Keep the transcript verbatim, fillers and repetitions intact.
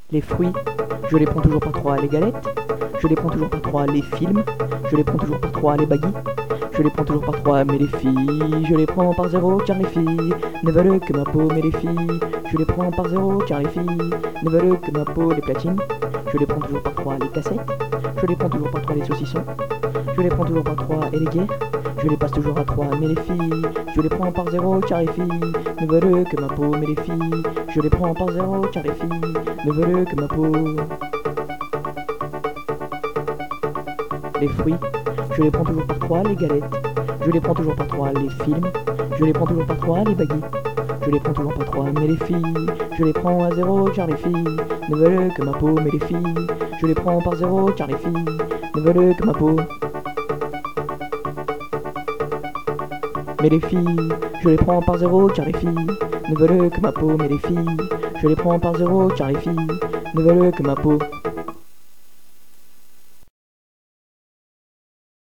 Les fruits, je les prends toujours par trois. Les galettes, je les prends toujours par trois. Les films, je les prends toujours par trois. Les baguilles, je les prends toujours par trois. Mais les filles, je les prends par zéro car les filles ne veulent que ma peau. Mais les filles, je les prends par zéro car les filles ne veulent que ma peau. Les platines, je les prends toujours par trois. Les cassettes, je les prends toujours par trois. Les saucissons, je les prends toujours par trois. Et les guerres, je les passe toujours à trois. Mais les filles, je les prends par zéro car les filles ne veulent que ma peau. Mais les filles, je les prends par zéro car les filles ne veulent que ma peau. Les fruits, je les prends toujours par trois. Les galettes, je les prends toujours par trois. Les films, je les prends toujours par trois. Les baguilles, je les prends toujours par trois. Mais les filles, je les prends à zéro car les filles ne veulent que ma peau. Mais les filles, je les prends par zéro car les filles ne veulent que ma peau. Mais les filles, je les prends par zéro car les filles ne veulent que ma peau. Mais les filles, je les prends par zéro car les filles ne veulent que ma peau.